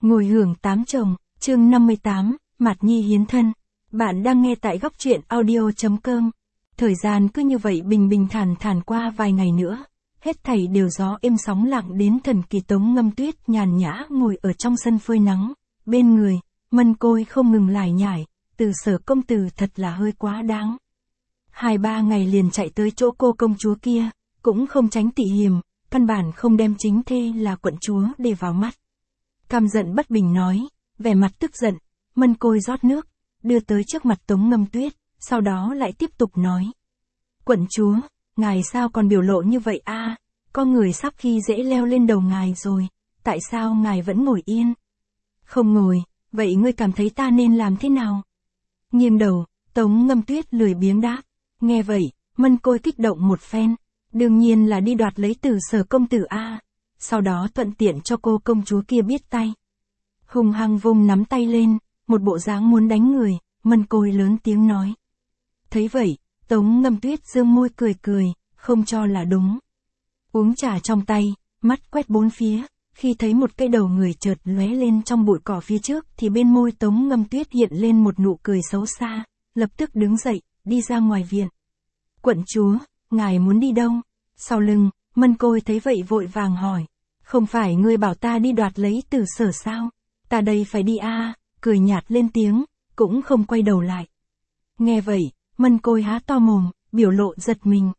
Ngồi hưởng tám chồng, chương 58, Mạt Nhi hiến thân. Bạn đang nghe tại góc truyện audio.com. Thời gian cứ như vậy bình thản thản qua vài ngày nữa. Hết thảy đều gió êm sóng lặng đến thần kỳ. Tống Ngâm Tuyết nhàn nhã ngồi ở trong sân phơi nắng. Bên người, Mân Côi không ngừng lải nhải, Từ Sở công tử thật là hơi quá đáng. 2-3 ngày liền chạy tới chỗ cô công chúa kia, cũng không tránh tị hiềm, căn bản không đem chính thê là quận chúa để vào mắt. Căm giận bất bình nói, vẻ mặt tức giận. Mân Côi rót nước, đưa tới trước mặt Tống Ngâm Tuyết, sau đó lại tiếp tục nói. Quận chúa, ngài sao còn biểu lộ như vậy a? Có người sắp khi dễ leo lên đầu ngài rồi, tại sao ngài vẫn ngồi yên? Không ngồi, vậy ngươi cảm thấy ta nên làm thế nào? Nghiêng đầu, Tống Ngâm Tuyết lười biếng đáp. Nghe vậy, Mân Côi kích động một phen, đương nhiên là đi đoạt lấy Từ Sở công tử a. Sau đó thuận tiện cho cô công chúa kia biết tay. Hùng hăng vung nắm tay lên, một bộ dáng muốn đánh người. Mân Côi lớn tiếng nói. Thấy vậy, Tống Ngâm Tuyết dương môi cười, không cho là đúng. Uống trà trong tay, mắt quét bốn phía, khi thấy một cây đầu người chợt lóe lên trong bụi cỏ phía trước thì bên môi Tống Ngâm Tuyết hiện lên một nụ cười xấu xa, lập tức đứng dậy, đi ra ngoài viện. Quận chúa, ngài muốn đi đâu? Sau lưng, Mân Côi thấy vậy vội vàng hỏi. Không phải ngươi bảo ta đi đoạt lấy Từ Sở sao? Ta đây phải đi a. Cười nhạt lên tiếng, cũng không quay đầu lại. Nghe vậy, Mân Côi há to mồm, biểu lộ giật mình.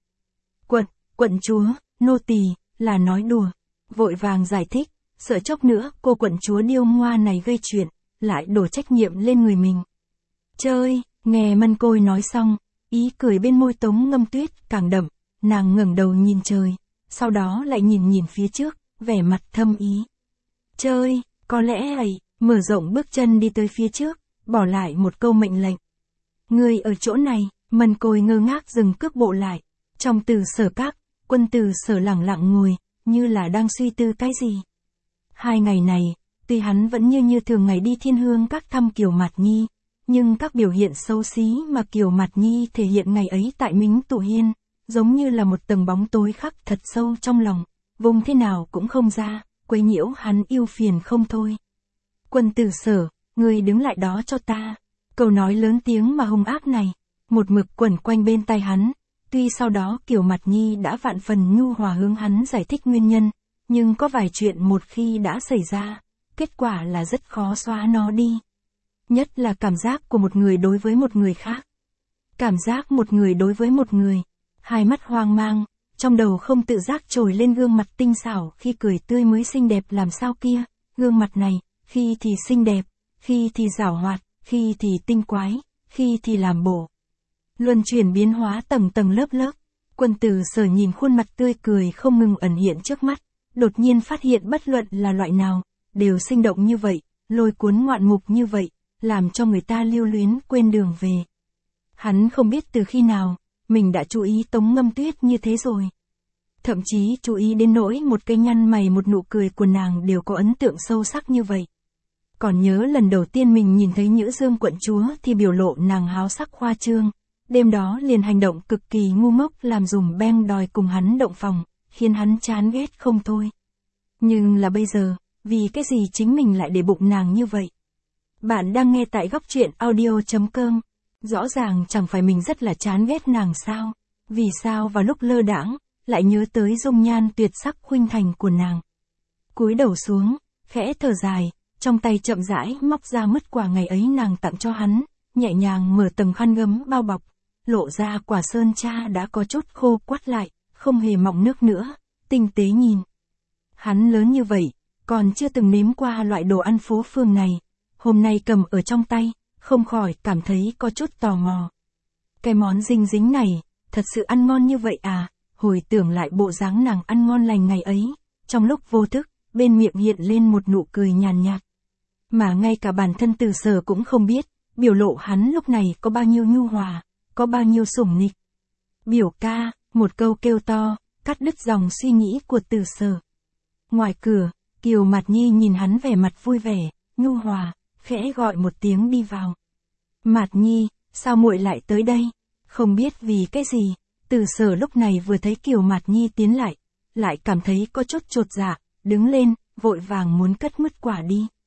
Quận chúa, nô tỳ là nói đùa. Vội vàng giải thích, sợ chốc nữa cô quận chúa điêu ngoa này gây chuyện, lại đổ trách nhiệm lên người mình. Chơi, nghe Mân Côi nói xong, ý cười bên môi Tống Ngâm Tuyết càng đậm, nàng ngẩng đầu nhìn trời, sau đó lại nhìn phía trước, vẻ mặt thâm ý. Chơi, có lẽ ấy, mở rộng bước chân đi tới phía trước, bỏ lại một câu mệnh lệnh. Ngươi ở chỗ này, Mân Côi ngơ ngác dừng cước bộ lại. Trong Từ Sở các, Quân Từ Sở lẳng lặng ngồi, như là đang suy tư cái gì. 2 ngày này, tuy hắn vẫn như thường ngày đi Thiên Hương các thăm Kiều Mạt Nhi, nhưng các biểu hiện xấu xí mà Kiều Mạt Nhi thể hiện ngày ấy tại Mính Tụ Hiên, giống như là một tầng bóng tối khắc thật sâu trong lòng, vùng thế nào cũng không ra, quấy nhiễu hắn yêu phiền không thôi. Quân Từ Sở, ngươi đứng lại đó cho ta. Câu nói lớn tiếng mà hung ác này, một mực quẩn quanh bên tai hắn. Tuy sau đó Kiều Mạt Nhi đã vạn phần nhu hòa hướng hắn giải thích nguyên nhân, nhưng có vài chuyện một khi đã xảy ra, kết quả là rất khó xóa nó đi. Nhất là cảm giác của một người đối với một người khác. Cảm giác một người đối với một người. Hai mắt hoang mang, trong đầu không tự giác trồi lên gương mặt tinh xảo khi cười tươi mới xinh đẹp làm sao kia. Gương mặt này, khi thì xinh đẹp, khi thì giảo hoạt, khi thì tinh quái, khi thì làm bổ. Luân chuyển biến hóa tầng lớp. Quân Từ Sở nhìn khuôn mặt tươi cười không ngừng ẩn hiện trước mắt, đột nhiên phát hiện bất luận là loại nào, đều sinh động như vậy, lôi cuốn ngoạn mục như vậy, làm cho người ta lưu luyến quên đường về. Hắn không biết từ khi nào, mình đã chú ý Tống Ngâm Tuyết như thế rồi. Thậm chí chú ý đến nỗi một cái nhăn mày một nụ cười của nàng đều có ấn tượng sâu sắc như vậy. Còn nhớ lần đầu tiên mình nhìn thấy Nhữ Dương quận chúa thì biểu lộ nàng háo sắc khoa trương. Đêm đó liền hành động cực kỳ ngu ngốc làm dùm beng đòi cùng hắn động phòng, khiến hắn chán ghét không thôi. Nhưng là bây giờ, vì cái gì chính mình lại để bụng nàng như vậy? Bạn đang nghe tại góc truyện audio.com. Rõ ràng chẳng phải mình rất là chán ghét nàng sao? Vì sao vào lúc lơ đãng lại nhớ tới dung nhan tuyệt sắc khuynh thành của nàng? Cúi đầu xuống, khẽ thở dài, trong tay chậm rãi móc ra mứt quà ngày ấy nàng tặng cho hắn, nhẹ nhàng mở tầng khăn gấm bao bọc, lộ ra quả sơn tra đã có chút khô quắt lại, không hề mọng nước nữa, tinh tế nhìn. Hắn lớn như vậy, còn chưa từng nếm qua loại đồ ăn phố phường này, hôm nay cầm ở trong tay, không khỏi cảm thấy có chút tò mò. Cái món dinh dính này, thật sự ăn ngon như vậy à? Hồi tưởng lại bộ dáng nàng ăn ngon lành ngày ấy, trong lúc vô thức, bên miệng hiện lên một nụ cười nhàn nhạt. Mà ngay cả bản thân Từ Sở cũng không biết, biểu lộ hắn lúc này có bao nhiêu nhu hòa, có bao nhiêu sủng nịch. Biểu ca, một câu kêu to, cắt đứt dòng suy nghĩ của Từ Sở. Ngoài cửa, Kiều Mạt Nhi nhìn hắn vẻ mặt vui vẻ, nhu hòa, khẽ gọi một tiếng đi vào. Mạt Nhi, sao muội lại tới đây? Không biết vì cái gì, Từ Sở lúc này vừa thấy Kiều Mạt Nhi tiến lại cảm thấy có chút chột dạ, đứng lên, vội vàng muốn cất mứt quả đi.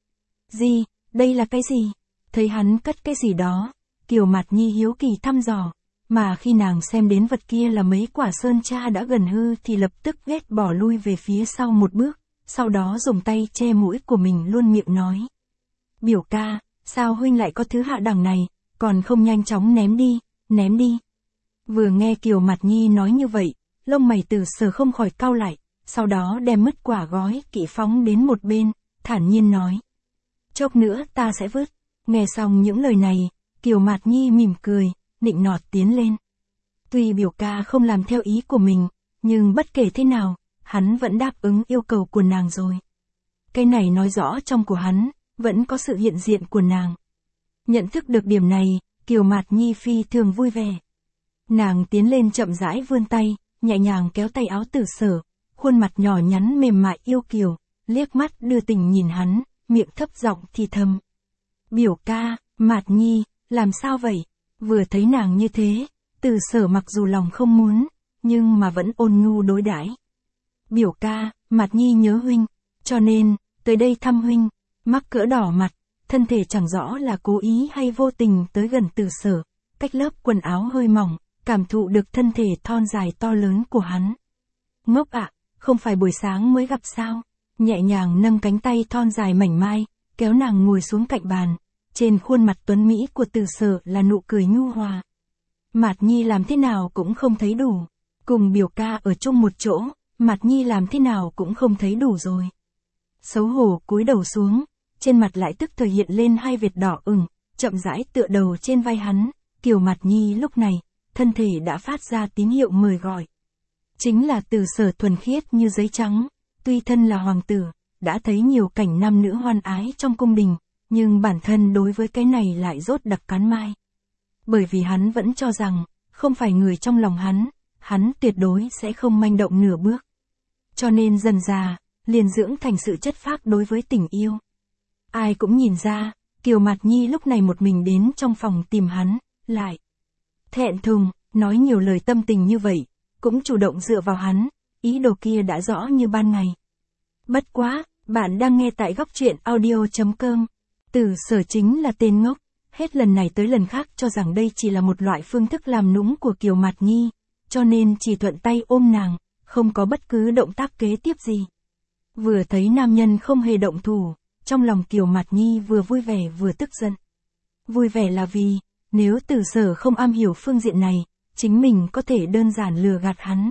Gì, đây là cái gì? Thấy hắn cất cái gì đó, Kiều Mạt Nhi hiếu kỳ thăm dò, mà khi nàng xem đến vật kia là mấy quả sơn tra đã gần hư thì lập tức ghét bỏ lui về phía sau một bước, sau đó dùng tay che mũi của mình luôn miệng nói. Biểu ca, sao huynh lại có thứ hạ đẳng này, còn không nhanh chóng ném đi, ném đi. Vừa nghe Kiều Mạt Nhi nói như vậy, lông mày Từ Sở không khỏi cau lại, sau đó đem mứt quả gói kỹ phóng đến một bên, thản nhiên nói. Chốc nữa ta sẽ vứt. Nghe xong những lời này, Kiều Mạt Nhi mỉm cười, nịnh nọt tiến lên. Tuy biểu ca không làm theo ý của mình, nhưng bất kể thế nào, hắn vẫn đáp ứng yêu cầu của nàng rồi. Cái này nói rõ trong của hắn, vẫn có sự hiện diện của nàng. Nhận thức được điểm này, Kiều Mạt Nhi phi thường vui vẻ. Nàng tiến lên chậm rãi vươn tay, nhẹ nhàng kéo tay áo Từ Sở, khuôn mặt nhỏ nhắn mềm mại yêu kiều, liếc mắt đưa tình nhìn hắn, miệng thấp giọng thì thầm. Biểu ca, Mạt Nhi, làm sao vậy? Vừa thấy nàng như thế, Từ Sở mặc dù lòng không muốn, nhưng mà vẫn ôn nhu đối đãi. Biểu ca, Mạt Nhi nhớ huynh, cho nên, tới đây thăm huynh, mắc cỡ đỏ mặt, thân thể chẳng rõ là cố ý hay vô tình tới gần Từ Sở, cách lớp quần áo hơi mỏng, cảm thụ được thân thể thon dài to lớn của hắn. Ngốc ạ, không phải buổi sáng mới gặp sao? Nhẹ nhàng nâng cánh tay thon dài mảnh mai, kéo nàng ngồi xuống cạnh bàn. Trên khuôn mặt tuấn mỹ của Từ Sở là nụ cười nhu hòa. Mạt Nhi làm thế nào cũng không thấy đủ. Cùng biểu ca ở chung một chỗ, Mạt Nhi làm thế nào cũng không thấy đủ rồi. Xấu hổ cúi đầu xuống, trên mặt lại tức thời hiện lên hai vệt đỏ ửng, chậm rãi tựa đầu trên vai hắn. Kiều Mạt Nhi lúc này, thân thể đã phát ra tín hiệu mời gọi. Chính là Từ Sở thuần khiết như giấy trắng, tuy thân là hoàng tử, đã thấy nhiều cảnh nam nữ hoan ái trong cung đình, nhưng bản thân đối với cái này lại rốt đặc cắn mai. Bởi vì hắn vẫn cho rằng, không phải người trong lòng hắn tuyệt đối sẽ không manh động nửa bước. Cho nên dần dà, liền dưỡng thành sự chất phác đối với tình yêu. Ai cũng nhìn ra, Kiều Mạt Nhi lúc này một mình đến trong phòng tìm hắn, lại thẹn thùng, nói nhiều lời tâm tình như vậy, cũng chủ động dựa vào hắn, ý đồ kia đã rõ như ban ngày. Bất quá, bạn đang nghe tại góc truyện audio.com. Từ Sở chính là tên ngốc, hết lần này tới lần khác cho rằng đây chỉ là một loại phương thức làm nũng của Kiều Mạt Nhi, cho nên chỉ thuận tay ôm nàng, không có bất cứ động tác kế tiếp gì. Vừa thấy nam nhân không hề động thủ, trong lòng Kiều Mạt Nhi vừa vui vẻ vừa tức giận. Vui vẻ là vì, nếu Từ Sở không am hiểu phương diện này, chính mình có thể đơn giản lừa gạt hắn.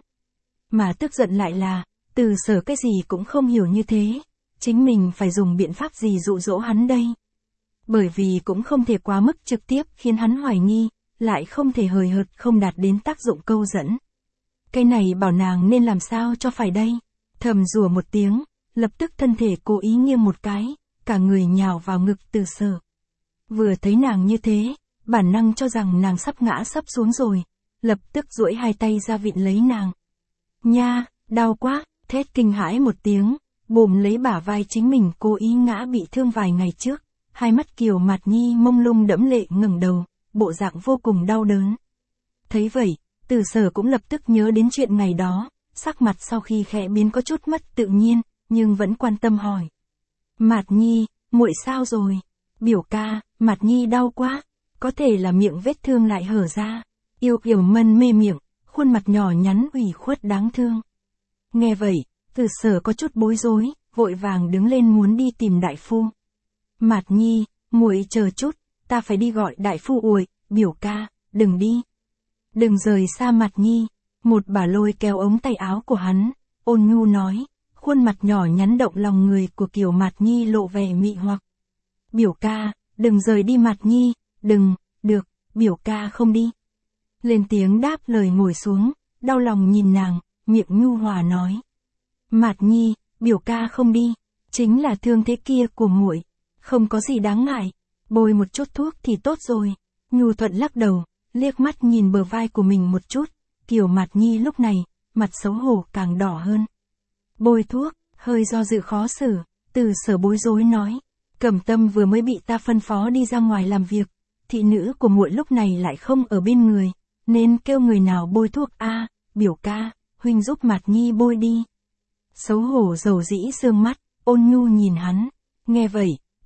Mà tức giận lại là, Từ Sở cái gì cũng không hiểu như thế, chính mình phải dùng biện pháp gì dụ dỗ hắn đây. Bởi vì cũng không thể quá mức trực tiếp khiến hắn hoài nghi, lại không thể hời hợt không đạt đến tác dụng câu dẫn. Cái này bảo nàng nên làm sao cho phải đây. Thầm rủa một tiếng, lập tức thân thể cố ý nghiêng một cái, cả người nhào vào ngực Từ Sở. Vừa thấy nàng như thế, bản năng cho rằng nàng sắp ngã sấp xuống rồi, lập tức duỗi hai tay ra vịn lấy nàng. Nha, đau quá, thét kinh hãi một tiếng, bồm lấy bả vai chính mình cố ý ngã bị thương vài ngày trước. Hai mắt Kiều Mạt Nhi mông lung đẫm lệ ngẩng đầu, bộ dạng vô cùng đau đớn. Thấy vậy, Từ Sở cũng lập tức nhớ đến chuyện ngày đó, sắc mặt sau khi khẽ biến có chút mất tự nhiên, nhưng vẫn quan tâm hỏi. Mạt Nhi, muội sao rồi? Biểu ca, Mạt Nhi đau quá, có thể là miệng vết thương lại hở ra. Yêu kiều mân mê miệng, khuôn mặt nhỏ nhắn ủy khuất đáng thương. Nghe vậy, Từ Sở có chút bối rối, vội vàng đứng lên muốn đi tìm đại phu. Mạt Nhi, muội chờ chút, ta phải đi gọi đại phu uội. Biểu ca, đừng đi. Đừng rời xa Mạt Nhi. Một bà lôi kéo ống tay áo của hắn, ôn nhu nói, khuôn mặt nhỏ nhắn động lòng người của Kiều Mạt Nhi lộ vẻ mị hoặc. Biểu ca, đừng rời đi Mạt Nhi, đừng, được, biểu ca không đi. Lên tiếng đáp lời ngồi xuống, đau lòng nhìn nàng, miệng nhu hòa nói. Mạt Nhi, biểu ca không đi, chính là thương thế kia của muội, không có gì đáng ngại, bôi một chút thuốc thì tốt rồi. Nhu thuận lắc đầu, liếc mắt nhìn bờ vai của mình một chút, Kiều Mạt Nhi lúc này, mặt xấu hổ càng đỏ hơn. Bôi thuốc, hơi do dự khó xử, Từ Sở bối rối nói. Cẩm Tâm vừa mới bị ta phân phó đi ra ngoài làm việc, thị nữ của muội lúc này lại không ở bên người, nên kêu người nào bôi thuốc a, biểu ca, huynh giúp Mạt Nhi bôi đi. Xấu hổ dầu dĩ sương mắt, ôn nhu nhìn hắn, nghe vậy,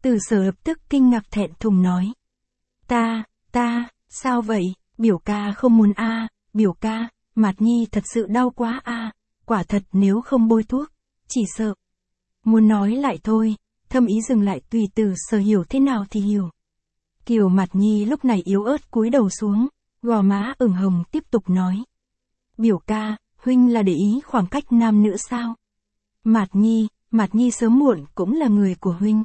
Từ Sở lập tức kinh ngạc thẹn thùng nói. Sao vậy, biểu ca không muốn biểu ca, Mạt Nhi thật sự đau quá quả thật nếu không bôi thuốc, chỉ sợ. Muốn nói lại thôi, thâm ý dừng lại tùy Từ Sở hiểu thế nào thì hiểu. Kiều Mạt Nhi lúc này yếu ớt cúi đầu xuống, gò má ửng hồng tiếp tục nói. Biểu ca, huynh là để ý khoảng cách nam nữ sao? Mạt Nhi sớm muộn cũng là người của huynh.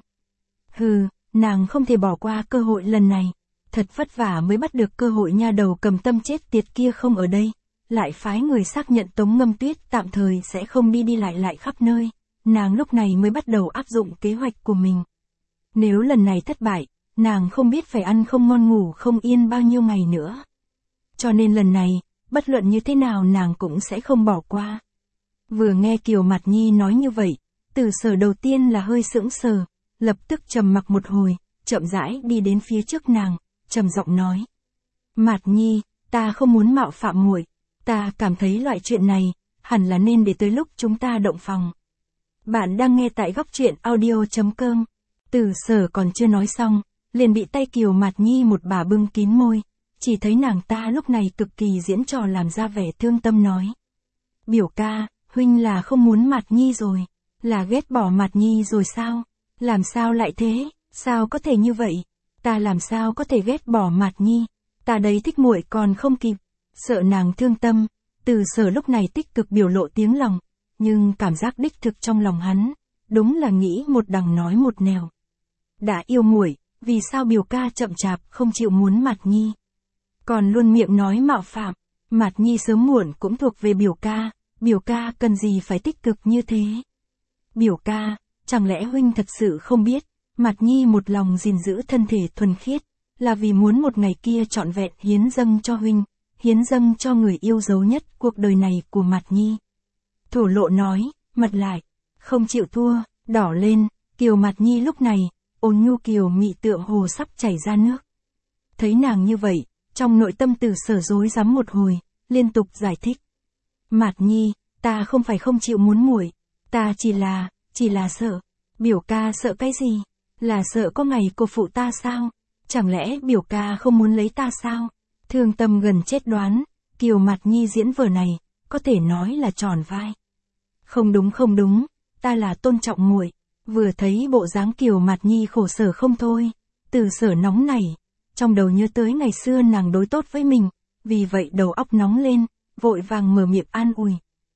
Hừ, nàng không thể bỏ qua cơ hội lần này. Thật vất vả mới bắt được cơ hội, nha đầu cầm tâm chết tiệt kia không ở đây. Lại phái người xác nhận Tống Ngâm Tuyết tạm thời sẽ không đi lại khắp nơi. Nàng lúc này mới bắt đầu áp dụng kế hoạch của mình. Nếu lần này thất bại, nàng không biết phải ăn không ngon ngủ không yên bao nhiêu ngày nữa. Cho nên lần này, bất luận như thế nào nàng cũng sẽ không bỏ qua. Vừa nghe Kiều Mạt Nhi nói như vậy, Từ Sở đầu tiên là hơi sững sờ, lập tức trầm mặc một hồi, chậm rãi đi đến phía trước nàng, trầm giọng nói. Mạt Nhi, ta không muốn mạo phạm muội, ta cảm thấy loại chuyện này, hẳn là nên để tới lúc chúng ta động phòng. Bạn đang nghe tại góc truyện audio.com. Từ Sở còn chưa nói xong, liền bị tay Kiều Mạt Nhi một bà bưng kín môi, chỉ thấy nàng ta lúc này cực kỳ diễn trò làm ra vẻ thương tâm nói. Biểu ca, huynh là không muốn Mạt Nhi rồi, là ghét bỏ Mạt Nhi rồi sao? Làm sao lại thế, sao có thể như vậy? Ta làm sao có thể ghét bỏ Mạt Nhi? Ta đấy thích muội còn không kịp, sợ nàng thương tâm. Từ Sở lúc này tích cực biểu lộ tiếng lòng, nhưng cảm giác đích thực trong lòng hắn, đúng là nghĩ một đằng nói một nẻo. Đã yêu muội, vì sao biểu ca chậm chạp không chịu muốn Mạt Nhi? Còn luôn miệng nói mạo phạm, Mạt Nhi sớm muộn cũng thuộc về biểu ca cần gì phải tích cực như thế? Biểu ca, chẳng lẽ huynh thật sự không biết, Mạt Nhi một lòng gìn giữ thân thể thuần khiết, là vì muốn một ngày kia trọn vẹn hiến dâng cho huynh, hiến dâng cho người yêu dấu nhất cuộc đời này của Mạt Nhi. Thổ lộ nói, mặt lại, không chịu thua, đỏ lên, Kiều Mạt Nhi lúc này, ôn nhu kiều mị tựa hồ sắp chảy ra nước. Thấy nàng như vậy, trong nội tâm Từ Sở rối rắm một hồi, liên tục giải thích. Mạt Nhi, ta không phải không chịu muốn muội, ta chỉ là sợ. Biểu ca sợ cái gì? Là sợ có ngày cô phụ ta sao? Chẳng lẽ biểu ca không muốn lấy ta sao? Thương tâm gần chết đoán, Kiều Mạt Nhi diễn vở này, có thể nói là tròn vai. Không đúng, ta là tôn trọng muội. Vừa thấy bộ dáng Kiều Mạt Nhi khổ sở không thôi, Từ Sở nóng nảy, trong đầu nhớ tới ngày xưa nàng đối tốt với mình, vì vậy đầu óc nóng lên, vội vàng mở miệng an ủi.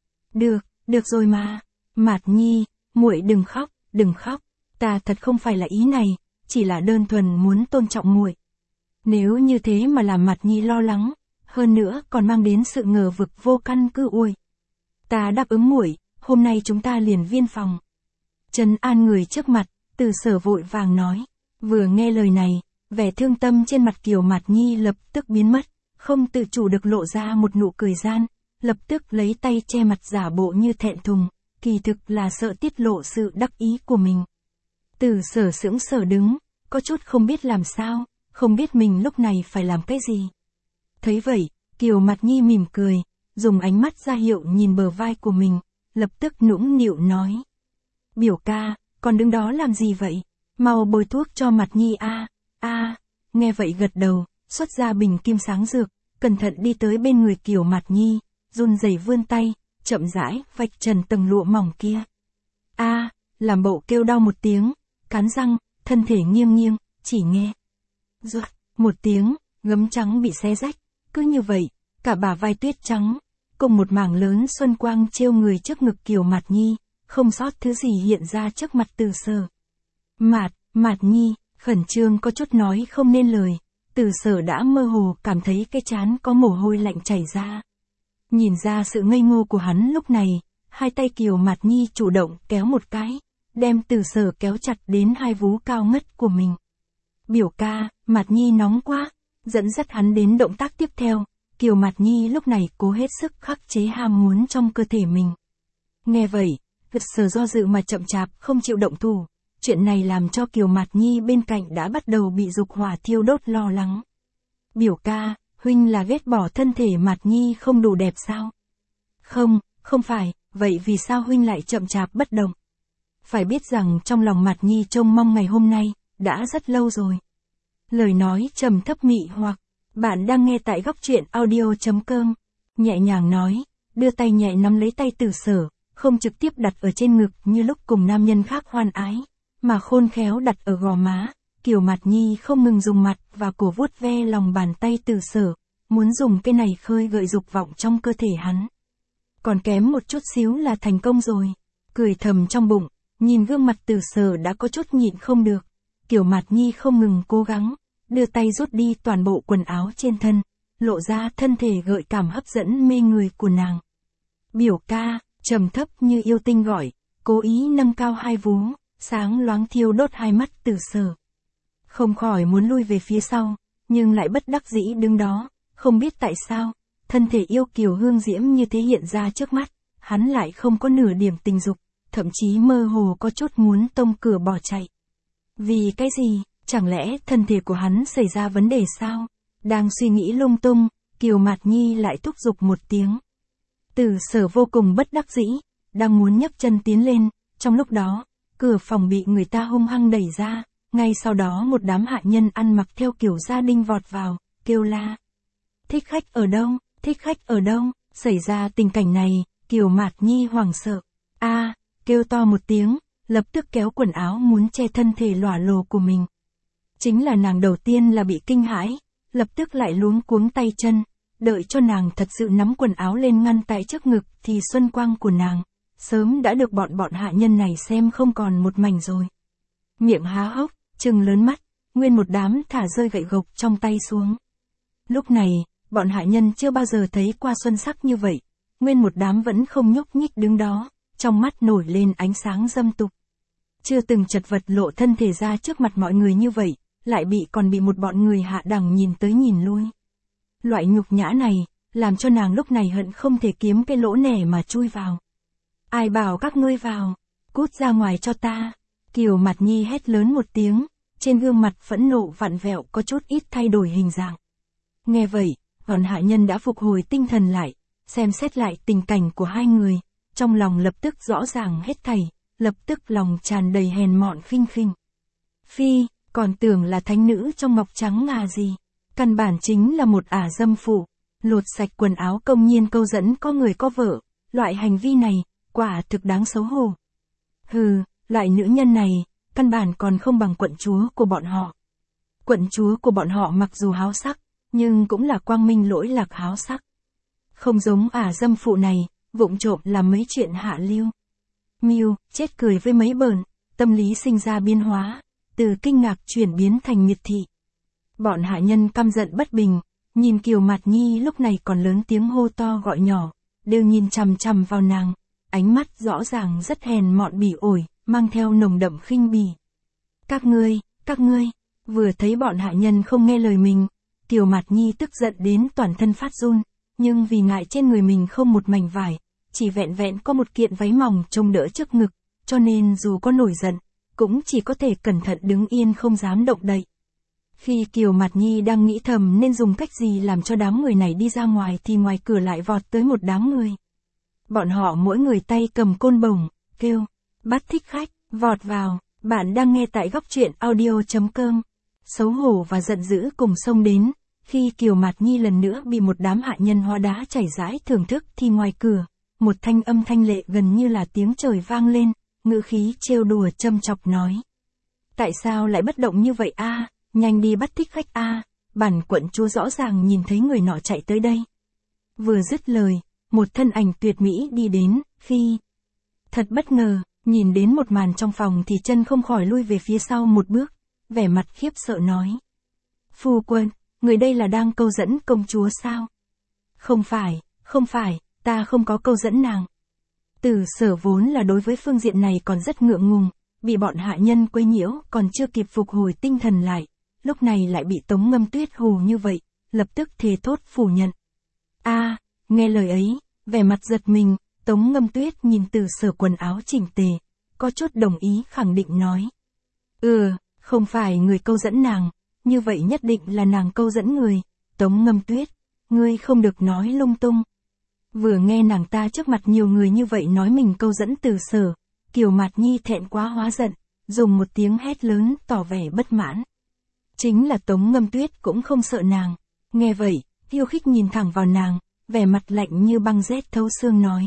Được rồi mà, Mạt Nhi, muội đừng khóc, ta thật không phải là ý này, chỉ là đơn thuần muốn tôn trọng muội. Nếu như thế mà làm Mạt Nhi lo lắng, hơn nữa còn mang đến sự ngờ vực vô căn cứ ta đáp ứng muội, hôm nay chúng ta liền viên phòng. Trấn an người trước mặt, Từ Sở vội vàng nói. Vừa nghe lời này, vẻ thương tâm trên mặt Kiều Mạt Nhi lập tức biến mất, không tự chủ được lộ ra một nụ cười gian, lập tức lấy tay che mặt giả bộ như thẹn thùng, kỳ thực là sợ tiết lộ sự đắc ý của mình. Từ Sở sững sờ đứng, có chút không biết làm sao, không biết mình lúc này phải làm cái gì. Thấy vậy, Kiều Mạt Nhi mỉm cười, dùng ánh mắt ra hiệu nhìn bờ vai của mình, lập tức nũng nịu nói. Biểu ca, còn đứng đó làm gì vậy? Mau bôi thuốc cho Mạt Nhi nghe vậy gật đầu, xuất ra bình kim sáng dược, cẩn thận đi tới bên người Kiều Mạt Nhi, run rẩy vươn tay, chậm rãi vạch trần tầng lụa mỏng kia. Làm bộ kêu đau một tiếng, cắn răng, thân thể nghiêng, chỉ nghe. Ruột, một tiếng, gấm trắng bị xé rách, cứ như vậy, cả bả vai tuyết trắng, cùng một mảng lớn xuân quang treo người trước ngực Kiều Mạt Nhi, không sót thứ gì hiện ra trước mặt Từ Sở. Mạt Nhi, khẩn trương có chút nói không nên lời, Từ Sở đã mơ hồ cảm thấy cái trán có mồ hôi lạnh chảy ra. Nhìn ra sự ngây ngô của hắn lúc này, hai tay Kiều Mạt Nhi chủ động kéo một cái, đem Từ Sở kéo chặt đến hai vú cao ngất của mình. Biểu ca, Mạt Nhi nóng quá, dẫn dắt hắn đến động tác tiếp theo, Kiều Mạt Nhi lúc này cố hết sức khắc chế ham muốn trong cơ thể mình. Nghe vậy, Từ Sở do dự mà chậm chạp không chịu động thủ, chuyện này làm cho Kiều Mạt Nhi bên cạnh đã bắt đầu bị dục hỏa thiêu đốt lo lắng. Biểu ca, huynh là ghét bỏ thân thể Mạt Nhi không đủ đẹp sao? Không phải, vậy vì sao huynh lại chậm chạp bất động? Phải biết rằng trong lòng Mạt Nhi trông mong ngày hôm nay, đã rất lâu rồi. Lời nói trầm thấp mị hoặc, bạn đang nghe tại góc truyện audio.com. Nhẹ nhàng nói, đưa tay nhẹ nắm lấy tay Từ Sở, không trực tiếp đặt ở trên ngực như lúc cùng nam nhân khác hoan ái, mà khôn khéo đặt ở gò má. Kiều Mạt Nhi không ngừng dùng mặt và cổ vuốt ve lòng bàn tay Từ Sở, muốn dùng cái này khơi gợi dục vọng trong cơ thể hắn. Còn kém một chút xíu là thành công rồi. Cười thầm trong bụng, nhìn gương mặt Từ Sở đã có chút nhịn không được. Kiều Mạt Nhi không ngừng cố gắng, đưa tay rút đi toàn bộ quần áo trên thân, lộ ra thân thể gợi cảm hấp dẫn mê người của nàng. Biểu ca, trầm thấp như yêu tinh gọi, cố ý nâng cao hai vú, sáng loáng thiêu đốt hai mắt Từ Sở. Không khỏi muốn lui về phía sau, nhưng lại bất đắc dĩ đứng đó, không biết tại sao, thân thể yêu kiều hương diễm như thế hiện ra trước mắt, hắn lại không có nửa điểm tình dục, thậm chí mơ hồ có chút muốn tông cửa bỏ chạy. Vì cái gì, chẳng lẽ thân thể của hắn xảy ra vấn đề sao? Đang suy nghĩ lung tung, Kiều Mạt Nhi lại thúc giục một tiếng. Từ Sở vô cùng bất đắc dĩ, đang muốn nhấc chân tiến lên, trong lúc đó, cửa phòng bị người ta hung hăng đẩy ra, ngay sau đó một đám hạ nhân ăn mặc theo kiểu gia đình vọt vào, kêu la. Thích khách ở đâu, thích khách ở đâu? Xảy ra tình cảnh này, Kiều Mạt Nhi hoảng sợ. Kêu to một tiếng, lập tức kéo quần áo muốn che thân thể lỏa lồ của mình. Chính là nàng đầu tiên là bị kinh hãi, lập tức lại luống cuống tay chân, đợi cho nàng thật sự nắm quần áo lên ngăn tại trước ngực thì xuân quang của nàng, sớm đã được bọn hạ nhân này xem không còn một mảnh rồi. Miệng há hốc, trừng lớn mắt, nguyên một đám thả rơi gậy gộc trong tay xuống. Lúc này, bọn hạ nhân chưa bao giờ thấy qua xuân sắc như vậy, nguyên một đám vẫn không nhúc nhích đứng đó, trong mắt nổi lên ánh sáng dâm tục. Chưa từng chật vật lộ thân thể ra trước mặt mọi người như vậy, lại còn bị một bọn người hạ đẳng nhìn tới nhìn lui. Loại nhục nhã này, làm cho nàng lúc này hận không thể kiếm cái lỗ nẻ mà chui vào. Ai bảo các ngươi vào, cút ra ngoài cho ta. Kiều Mạt Nhi hét lớn một tiếng, trên gương mặt phẫn nộ vặn vẹo có chút ít thay đổi hình dạng. Nghe vậy, bọn hạ nhân đã phục hồi tinh thần lại, xem xét lại tình cảnh của hai người, trong lòng lập tức rõ ràng hết thảy, lập tức lòng tràn đầy hèn mọn khinh khinh. Phi, còn tưởng là thánh nữ trong ngọc trắng ngà gì, căn bản chính là một ả dâm phụ, lột sạch quần áo công nhiên câu dẫn có người có vợ, loại hành vi này, quả thực đáng xấu hổ. Hừ, loại nữ nhân này, căn bản còn không bằng quận chúa của bọn họ. Quận chúa của bọn họ mặc dù háo sắc, nhưng cũng là quang minh lỗi lạc háo sắc. Không giống ả dâm phụ này, vụng trộm làm mấy chuyện hạ lưu. Miu, chết cười với mấy bờn, tâm lý sinh ra biến hóa, từ kinh ngạc chuyển biến thành miệt thị. Bọn hạ nhân căm giận bất bình, nhìn Kiều Mạt Nhi lúc này còn lớn tiếng hô to gọi nhỏ, đều nhìn chằm chằm vào nàng, ánh mắt rõ ràng rất hèn mọn bỉ ổi, mang theo nồng đậm khinh bỉ. Các ngươi, vừa thấy bọn hạ nhân không nghe lời mình, Kiều Mạt Nhi tức giận đến toàn thân phát run, nhưng vì ngại trên người mình không một mảnh vải, chỉ vẹn vẹn có một kiện váy mỏng trông đỡ trước ngực, cho nên dù có nổi giận, cũng chỉ có thể cẩn thận đứng yên không dám động đậy. Khi Kiều Mạt Nhi đang nghĩ thầm nên dùng cách gì làm cho đám người này đi ra ngoài thì ngoài cửa lại vọt tới một đám người. Bọn họ mỗi người tay cầm côn bổng, kêu, bắt thích khách, vọt vào, bạn đang nghe tại góc truyện audio.com. Xấu hổ và giận dữ cùng xông đến, khi Kiều Mạt Nhi lần nữa bị một đám hạ nhân hóa đá chảy rãi thưởng thức thì ngoài cửa, một thanh âm thanh lệ gần như là tiếng trời vang lên, ngữ khí trêu đùa châm chọc nói. Tại sao lại bất động như vậy a? Nhanh đi bắt thích khách a, bản quận chúa rõ ràng nhìn thấy người nọ chạy tới đây. Vừa dứt lời, một thân ảnh tuyệt mỹ đi đến, Phi. Thật bất ngờ, nhìn đến một màn trong phòng thì chân không khỏi lui về phía sau một bước, vẻ mặt khiếp sợ nói. Phu quân, người đây là đang câu dẫn công chúa sao? Không phải, ta không có câu dẫn nàng. Từ Sở vốn là đối với phương diện này còn rất ngượng ngùng, bị bọn hạ nhân quấy nhiễu còn chưa kịp phục hồi tinh thần lại, lúc này lại bị Tống Ngâm Tuyết hù như vậy, lập tức thề thốt phủ nhận. Nghe lời ấy, vẻ mặt giật mình, Tống Ngâm Tuyết nhìn Từ Sở quần áo chỉnh tề, có chút đồng ý khẳng định nói. Không phải người câu dẫn nàng, như vậy nhất định là nàng câu dẫn người. Tống Ngâm Tuyết, ngươi không được nói lung tung. Vừa nghe nàng ta trước mặt nhiều người như vậy nói mình câu dẫn Từ Sở, Kiều Mạt Nhi thẹn quá hóa giận, dùng một tiếng hét lớn tỏ vẻ bất mãn. Chính là Tống Ngâm Tuyết cũng không sợ nàng. Nghe vậy, khiêu khích nhìn thẳng vào nàng, vẻ mặt lạnh như băng rét thấu xương nói.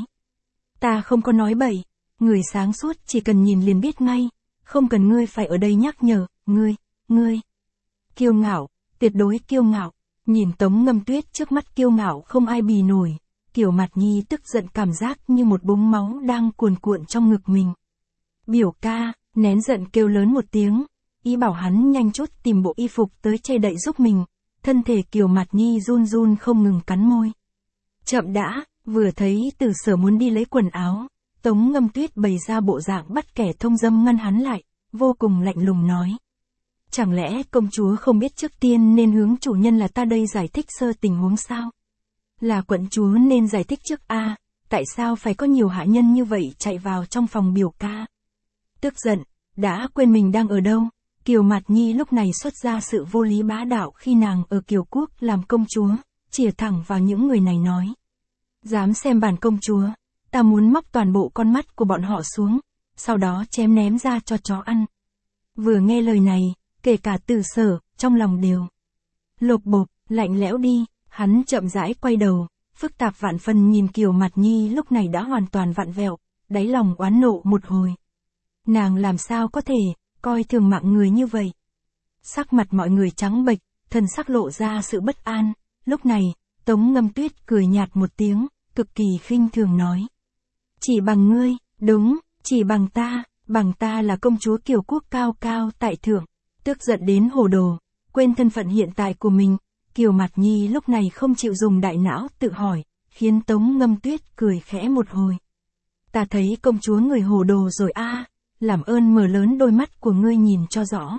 Ta không có nói bậy, người sáng suốt chỉ cần nhìn liền biết ngay, không cần ngươi phải ở đây nhắc nhở, ngươi. Kiêu ngạo, tuyệt đối kiêu ngạo, nhìn Tống Ngâm Tuyết trước mắt kiêu ngạo không ai bì nổi, Kiều Mạt Nhi tức giận cảm giác như một búng máu đang cuồn cuộn trong ngực mình. Biểu ca, nén giận kêu lớn một tiếng, ý bảo hắn nhanh chút tìm bộ y phục tới che đậy giúp mình, thân thể Kiều Mạt Nhi run run không ngừng cắn môi. Chậm đã, vừa thấy Từ Sở muốn đi lấy quần áo, Tống Ngâm Tuyết bày ra bộ dạng bắt kẻ thông dâm ngăn hắn lại, vô cùng lạnh lùng nói. Chẳng lẽ công chúa không biết trước tiên nên hướng chủ nhân là ta đây giải thích sơ tình huống sao? Là quận chúa nên giải thích trước a, tại sao phải có nhiều hạ nhân như vậy chạy vào trong phòng biểu ca? Tức giận, đã quên mình đang ở đâu, Kiều Mạt Nhi lúc này xuất ra sự vô lý bá đạo khi nàng ở Kiều Quốc làm công chúa, chìa thẳng vào những người này nói. Dám xem bản công chúa, ta muốn móc toàn bộ con mắt của bọn họ xuống, sau đó chém ném ra cho chó ăn. Vừa nghe lời này, kể cả Từ Sở, trong lòng đều lột bột, lạnh lẽo đi, hắn chậm rãi quay đầu, phức tạp vạn phần nhìn Kiều Mạt Nhi lúc này đã hoàn toàn vặn vẹo, đáy lòng oán nộ một hồi. Nàng làm sao có thể coi thường mạng người như vậy? Sắc mặt mọi người trắng bệch, thân sắc lộ ra sự bất an, lúc này, Tống Ngâm Tuyết cười nhạt một tiếng, cực kỳ khinh thường nói. Chỉ bằng ngươi, đúng, chỉ bằng ta là công chúa Kiều Quốc cao cao tại thượng, tức giận đến hồ đồ, quên thân phận hiện tại của mình, Kiều Mạt Nhi lúc này không chịu dùng đại não tự hỏi, khiến Tống Ngâm Tuyết cười khẽ một hồi. Ta thấy công chúa người hồ đồ rồi a, làm ơn mở lớn đôi mắt của ngươi nhìn cho rõ.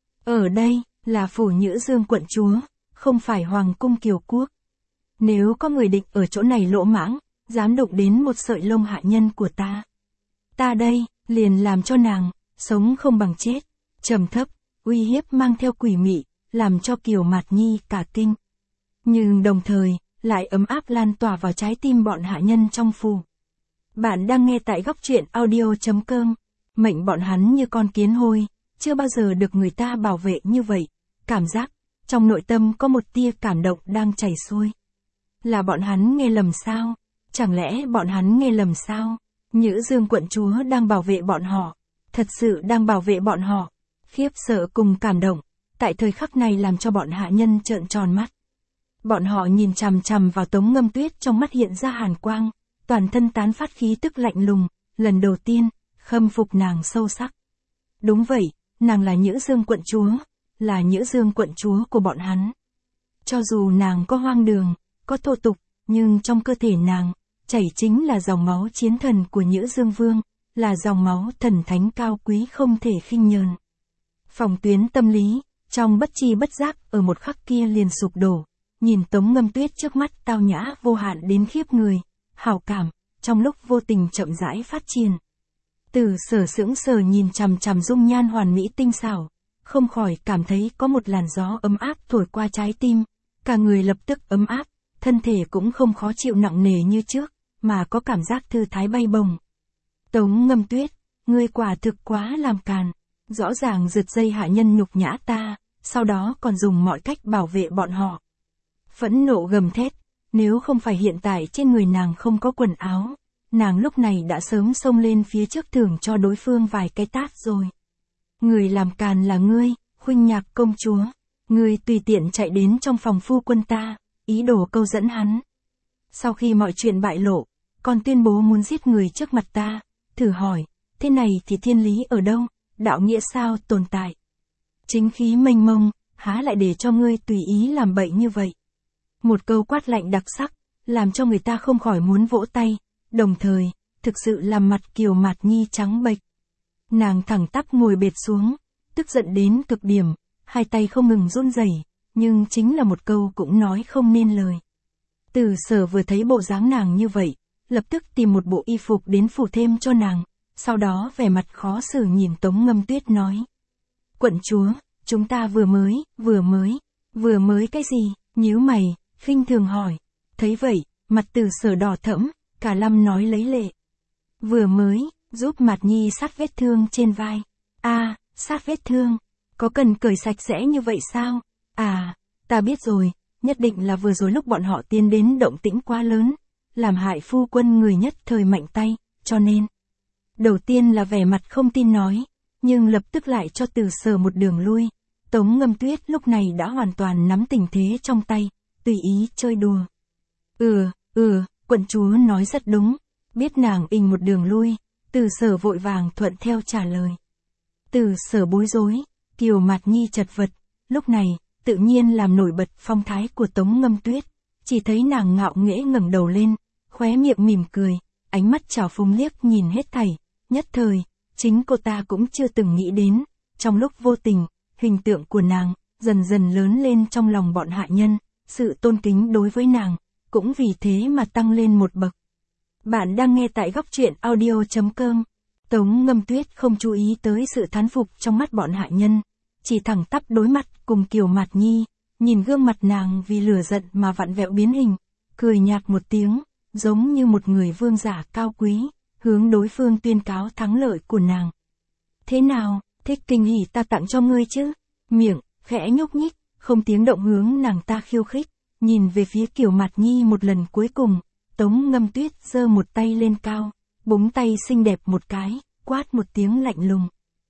Ở đây, là phủ Nhữ Dương quận chúa, không phải Hoàng cung Kiều Quốc. Nếu có người định ở chỗ này lỗ mãng, dám đụng đến một sợi lông hạ nhân của ta đây, liền làm cho nàng, sống không bằng chết, trầm thấp, uy hiếp mang theo quỷ mị, làm cho Kiều Mạt Nhi cả kinh. Nhưng đồng thời, lại ấm áp lan tỏa vào trái tim bọn hạ nhân trong phủ. Bạn đang nghe tại góc truyện audio.com, mệnh bọn hắn như con kiến hôi, chưa bao giờ được người ta bảo vệ như vậy, cảm giác, trong nội tâm có một tia cảm động đang chảy xuôi. Là bọn hắn nghe lầm sao? Chẳng lẽ bọn hắn nghe lầm sao? Nhữ Dương quận chúa đang bảo vệ bọn họ, thật sự đang bảo vệ bọn họ. Khiếp sợ cùng cảm động, tại thời khắc này làm cho bọn hạ nhân trợn tròn mắt. Bọn họ nhìn chằm chằm vào Tống Ngâm Tuyết trong mắt hiện ra hàn quang, toàn thân tán phát khí tức lạnh lùng, lần đầu tiên, khâm phục nàng sâu sắc. Đúng vậy, nàng là Nhữ Dương quận chúa, là Nhữ Dương quận chúa của bọn hắn. Cho dù nàng có hoang đường, có thô tục, nhưng trong cơ thể nàng, chảy chính là dòng máu chiến thần của Nhữ Dương Vương, là dòng máu thần thánh cao quý không thể khinh nhờn. Phòng tuyến tâm lý, trong bất chi bất giác ở một khắc kia liền sụp đổ, nhìn Tống Ngâm Tuyết trước mắt tao nhã vô hạn đến khiếp người, hảo cảm, trong lúc vô tình chậm rãi phát triển. Từ Sở sững sờ nhìn chằm chằm dung nhan hoàn mỹ tinh xảo, không khỏi cảm thấy có một làn gió ấm áp thổi qua trái tim, cả người lập tức ấm áp, thân thể cũng không khó chịu nặng nề như trước, mà có cảm giác thư thái bay bồng. Tống Ngâm Tuyết, ngươi quả thực quá làm càn, rõ ràng giật dây hạ nhân nhục nhã ta, sau đó còn dùng mọi cách bảo vệ bọn họ. Phẫn nộ gầm thét, nếu không phải hiện tại trên người nàng không có quần áo, nàng lúc này đã sớm xông lên phía trước thưởng cho đối phương vài cái tát rồi. Người làm càn là ngươi, Khuynh Nhạc công chúa, ngươi tùy tiện chạy đến trong phòng phu quân ta, ý đồ câu dẫn hắn. Sau khi mọi chuyện bại lộ, còn tuyên bố muốn giết người trước mặt ta, thử hỏi, thế này thì thiên lý ở đâu, đạo nghĩa sao tồn tại? Chính khí mênh mông, há lại để cho ngươi tùy ý làm bậy như vậy? Một câu quát lạnh đặc sắc, làm cho người ta không khỏi muốn vỗ tay, đồng thời, thực sự làm mặt Kiều Mạt Nhi trắng bệch. Nàng thẳng tắp ngồi bệt xuống, tức giận đến cực điểm, hai tay không ngừng run rẩy, nhưng chính là một câu cũng nói không nên lời. Từ Sở vừa thấy bộ dáng nàng như vậy, lập tức tìm một bộ y phục đến phủ thêm cho nàng, sau đó vẻ mặt khó xử nhìn Tống Ngâm Tuyết nói. Quận chúa, chúng ta vừa mới cái gì, nhíu mày, khinh thường hỏi. Thấy vậy, mặt Từ Sở đỏ thẫm, cả lâm nói lấy lệ. Vừa mới, giúp Mạt Nhi sát vết thương trên vai. Sát vết thương. Có cần cởi sạch sẽ như vậy sao? Ta biết rồi, nhất định là vừa rồi lúc bọn họ tiến đến động tĩnh quá lớn, làm hại phu quân người nhất thời mạnh tay, cho nên. Đầu tiên là vẻ mặt không tin nói, nhưng lập tức lại cho Từ Sở một đường lui. Tống Ngâm Tuyết lúc này đã hoàn toàn nắm tình thế trong tay, tùy ý chơi đùa. Quận chúa nói rất đúng, biết nàng ình một đường lui, Từ Sở vội vàng thuận theo trả lời. Từ Sở bối rối, Kiều Mạt Nhi chật vật, lúc này, tự nhiên làm nổi bật phong thái của Tống Ngâm Tuyết, chỉ thấy nàng ngạo nghễ ngẩng đầu lên, khóe miệng mỉm cười, ánh mắt trào phúng liếc nhìn hết thảy, nhất thời, chính cô ta cũng chưa từng nghĩ đến, trong lúc vô tình, hình tượng của nàng, dần dần lớn lên trong lòng bọn hạ nhân, sự tôn kính đối với nàng, cũng vì thế mà tăng lên một bậc. Bạn đang nghe tại góc truyện audio.com. Tống Ngâm Tuyết không chú ý tới sự thán phục trong mắt bọn hạ nhân, chỉ thẳng tắp đối mặt cùng Kiều Mạt Nhi, nhìn gương mặt nàng vì lửa giận mà vặn vẹo biến hình, cười nhạt một tiếng, giống như một người vương giả cao quý, hướng đối phương tuyên cáo thắng lợi của nàng. Thế nào, thích kinh hỉ ta tặng cho ngươi chứ? Miệng, khẽ nhúc nhích, không tiếng động hướng nàng ta khiêu khích, nhìn về phía Kiều Mạt Nhi một lần cuối cùng, Tống Ngâm Tuyết giơ một tay lên cao, búng tay xinh đẹp một cái, quát một tiếng lạnh lùng.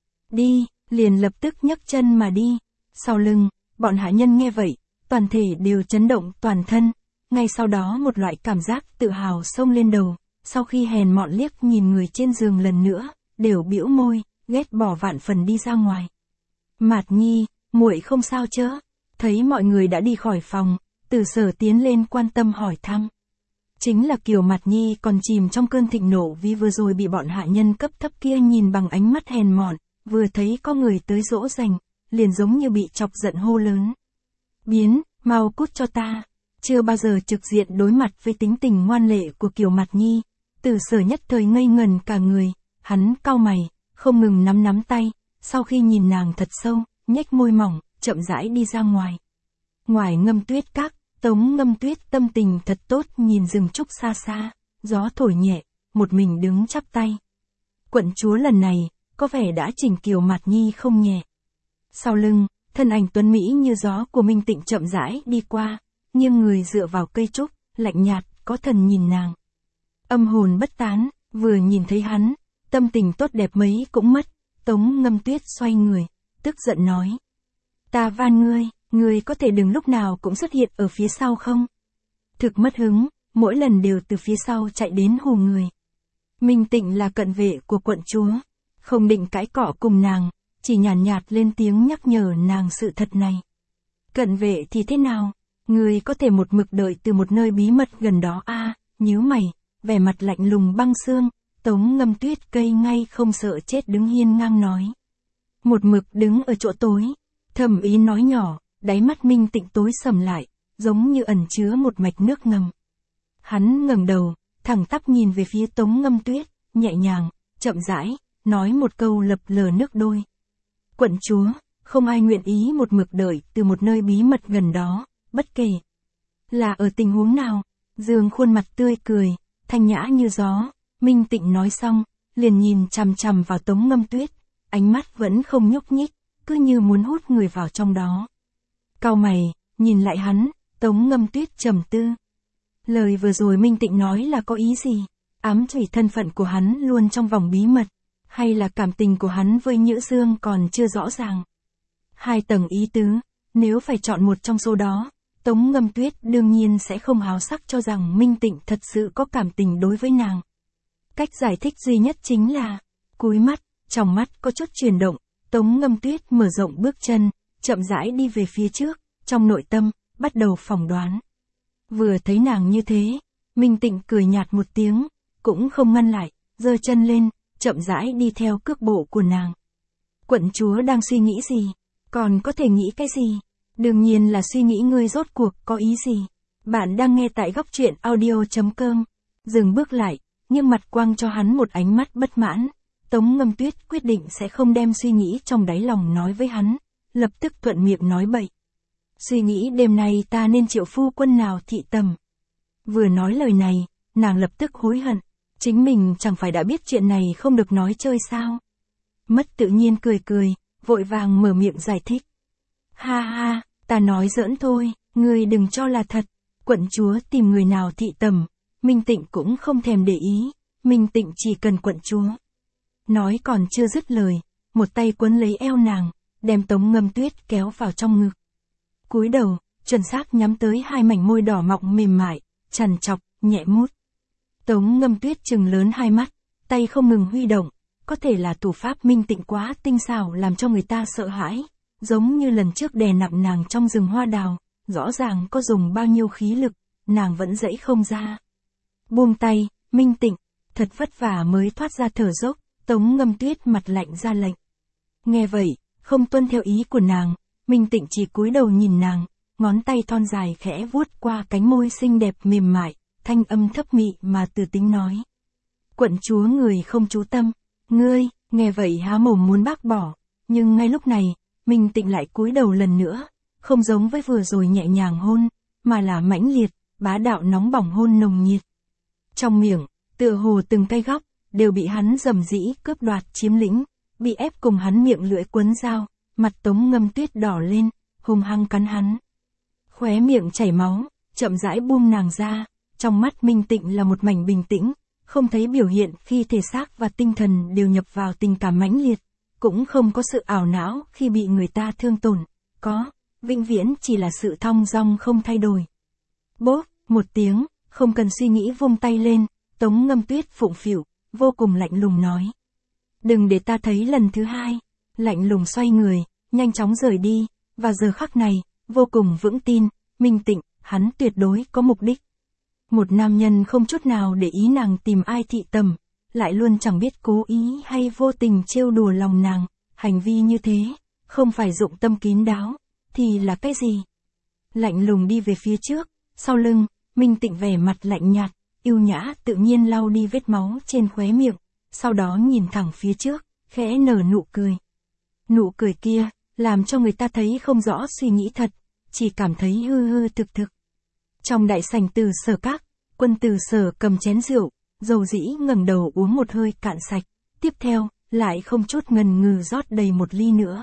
Đi, liền lập tức nhấc chân mà đi. Sau lưng, bọn hạ nhân nghe vậy, toàn thể đều chấn động toàn thân, ngay sau đó một loại cảm giác tự hào xông lên đầu, sau khi hèn mọn liếc nhìn người trên giường lần nữa, đều bĩu môi, ghét bỏ vạn phần đi ra ngoài. Mạt Nhi, muội không sao chớ? Thấy mọi người đã đi khỏi phòng, Từ Sở tiến lên quan tâm hỏi thăm. Chính là Kiều Mạt Nhi còn chìm trong cơn thịnh nộ vì vừa rồi bị bọn hạ nhân cấp thấp kia nhìn bằng ánh mắt hèn mọn, vừa thấy có người tới dỗ dành, liền giống như bị chọc giận hô lớn. Biến, mau cút cho ta. Chưa bao giờ trực diện đối mặt với tính tình ngoan lệ của Kiều Mạt Nhi, Từ Sở nhất thời ngây ngần cả người, hắn cau mày, không ngừng nắm tay, sau khi nhìn nàng thật sâu, nhếch môi mỏng, chậm rãi đi ra ngoài. Ngoài Ngâm Tuyết các, Tống Ngâm Tuyết tâm tình thật tốt nhìn rừng trúc xa xa, gió thổi nhẹ, một mình đứng chắp tay. Quận chúa lần này, có vẻ đã chỉnh Kiều Mạt Nhi không nhẹ. Sau lưng, thân ảnh tuấn mỹ như gió của Minh Tịnh chậm rãi đi qua, nghiêng người dựa vào cây trúc, lạnh nhạt, có thần nhìn nàng. Âm hồn bất tán, vừa nhìn thấy hắn, tâm tình tốt đẹp mấy cũng mất, Tống Ngâm Tuyết xoay người, tức giận nói. Ta van ngươi có thể đừng lúc nào cũng xuất hiện ở phía sau không? Thực mất hứng, mỗi lần đều từ phía sau chạy đến hù người. Minh Tịnh là cận vệ của quận chúa, không định cãi cọ cùng nàng, chỉ nhàn nhạt lên tiếng nhắc nhở nàng sự thật này. Cận vệ thì thế nào? Ngươi có thể một mực đợi từ một nơi bí mật gần đó nhíu mày, vẻ mặt lạnh lùng băng xương, Tống Ngâm Tuyết cây ngay không sợ chết đứng hiên ngang nói. Một mực đứng ở chỗ tối, thầm ý nói nhỏ, đáy mắt Minh Tịnh tối sầm lại, giống như ẩn chứa một mạch nước ngầm. Hắn ngẩng đầu, thẳng tắp nhìn về phía Tống Ngâm Tuyết, nhẹ nhàng, chậm rãi, nói một câu lập lờ nước đôi. Quận chúa, không ai nguyện ý một mực đợi từ một nơi bí mật gần đó, bất kể là ở tình huống nào. Dương khuôn mặt tươi cười, thanh nhã như gió, Minh Tịnh nói xong, liền nhìn chằm chằm vào Tống Ngâm Tuyết, ánh mắt vẫn không nhúc nhích, cứ như muốn hút người vào trong đó. Cau mày, nhìn lại hắn, Tống Ngâm Tuyết trầm tư. Lời vừa rồi Minh Tịnh nói là có ý gì? Ám chỉ thân phận của hắn luôn trong vòng bí mật, hay là cảm tình của hắn với Nhữ Dương còn chưa rõ ràng? Hai tầng ý tứ, nếu phải chọn một trong số đó, Tống Ngâm Tuyết đương nhiên sẽ không háo sắc cho rằng Minh Tịnh thật sự có cảm tình đối với nàng. Cách giải thích duy nhất chính là, cúi mắt, trong mắt có chút chuyển động, Tống Ngâm Tuyết mở rộng bước chân, chậm rãi đi về phía trước, trong nội tâm, bắt đầu phỏng đoán. Vừa thấy nàng như thế, Minh Tịnh cười nhạt một tiếng, cũng không ngăn lại, giơ chân lên, chậm rãi đi theo cước bộ của nàng. Quận chúa đang suy nghĩ gì? Còn có thể nghĩ cái gì? Đương nhiên là suy nghĩ ngươi rốt cuộc có ý gì? Bạn đang nghe tại góc truyện audio.com. Dừng bước lại, nhưng mặt quang cho hắn một ánh mắt bất mãn. Tống Ngâm Tuyết quyết định sẽ không đem suy nghĩ trong đáy lòng nói với hắn, lập tức thuận miệng nói bậy. Suy nghĩ đêm nay ta nên triệu phu quân nào thị tầm. Vừa nói lời này, nàng lập tức hối hận, chính mình chẳng phải đã biết chuyện này không được nói chơi sao. mất tự nhiên cười, vội vàng mở miệng giải thích. Ha ha, ta nói giỡn thôi, ngươi đừng cho là thật. Quận chúa tìm người nào thị tầm, Minh Tịnh cũng không thèm để ý, Minh Tịnh chỉ cần quận chúa. Nói còn chưa dứt lời, một tay quấn lấy eo nàng, đem Tống Ngâm Tuyết kéo vào trong ngực. Cúi đầu, chuẩn xác nhắm tới hai mảnh môi đỏ mọng mềm mại, trằn trọc, nhẹ mút. Tống Ngâm Tuyết trừng lớn hai mắt, tay không ngừng huy động, có thể là thủ pháp Minh Tịnh quá tinh xảo làm cho người ta sợ hãi, giống như lần trước đè nặng nàng trong rừng hoa đào, rõ ràng có dùng bao nhiêu khí lực, nàng vẫn dãy không ra. Buông tay, Minh Tịnh, thật vất vả mới thoát ra thở dốc, Tống Ngâm Tuyết mặt lạnh ra lệnh. Nghe vậy, không tuân theo ý của nàng, Minh Tịnh chỉ cúi đầu nhìn nàng, ngón tay thon dài khẽ vuốt qua cánh môi xinh đẹp mềm mại, thanh âm thấp mị mà từ tính nói. Quận chúa người không chú tâm, ngươi, nghe vậy há mồm muốn bác bỏ, nhưng ngay lúc này, Minh Tịnh lại cúi đầu lần nữa, không giống với vừa rồi nhẹ nhàng hôn, mà là mãnh liệt, bá đạo nóng bỏng hôn nồng nhiệt. Trong miệng, tựa hồ từng cái góc, đều bị hắn rầm rĩ cướp đoạt chiếm lĩnh, bị ép cùng hắn miệng lưỡi quấn dao, mặt Tống Ngâm Tuyết đỏ lên, hung hăng cắn hắn. Khóe miệng chảy máu, chậm rãi buông nàng ra, trong mắt Minh Tịnh là một mảnh bình tĩnh, không thấy biểu hiện khi thể xác và tinh thần đều nhập vào tình cảm mãnh liệt, cũng không có sự ảo não khi bị người ta thương tổn, có, vĩnh viễn chỉ là sự thong dong không thay đổi. Bốp, một tiếng, không cần suy nghĩ vung tay lên, Tống Ngâm Tuyết phụng phịu, vô cùng lạnh lùng nói. Đừng để ta thấy lần thứ hai, lạnh lùng xoay người, nhanh chóng rời đi, và giờ khắc này, vô cùng vững tin, Minh Tịnh, hắn tuyệt đối có mục đích. Một nam nhân không chút nào để ý nàng tìm ai thị tầm, lại luôn chẳng biết cố ý hay vô tình trêu đùa lòng nàng, hành vi như thế, không phải dụng tâm kín đáo, thì là cái gì? Lạnh lùng đi về phía trước, sau lưng, Minh Tịnh vẻ mặt lạnh nhạt, yêu nhã tự nhiên lau đi vết máu trên khóe miệng, sau đó nhìn thẳng phía trước, khẽ nở nụ cười. Nụ cười kia, làm cho người ta thấy không rõ suy nghĩ thật, chỉ cảm thấy hư hư thực thực. Trong đại sảnh Từ Sở các, Quân Từ Sở cầm chén rượu, dầu dĩ ngẩng đầu uống một hơi cạn sạch, tiếp theo, lại không chút ngần ngừ rót đầy một ly nữa.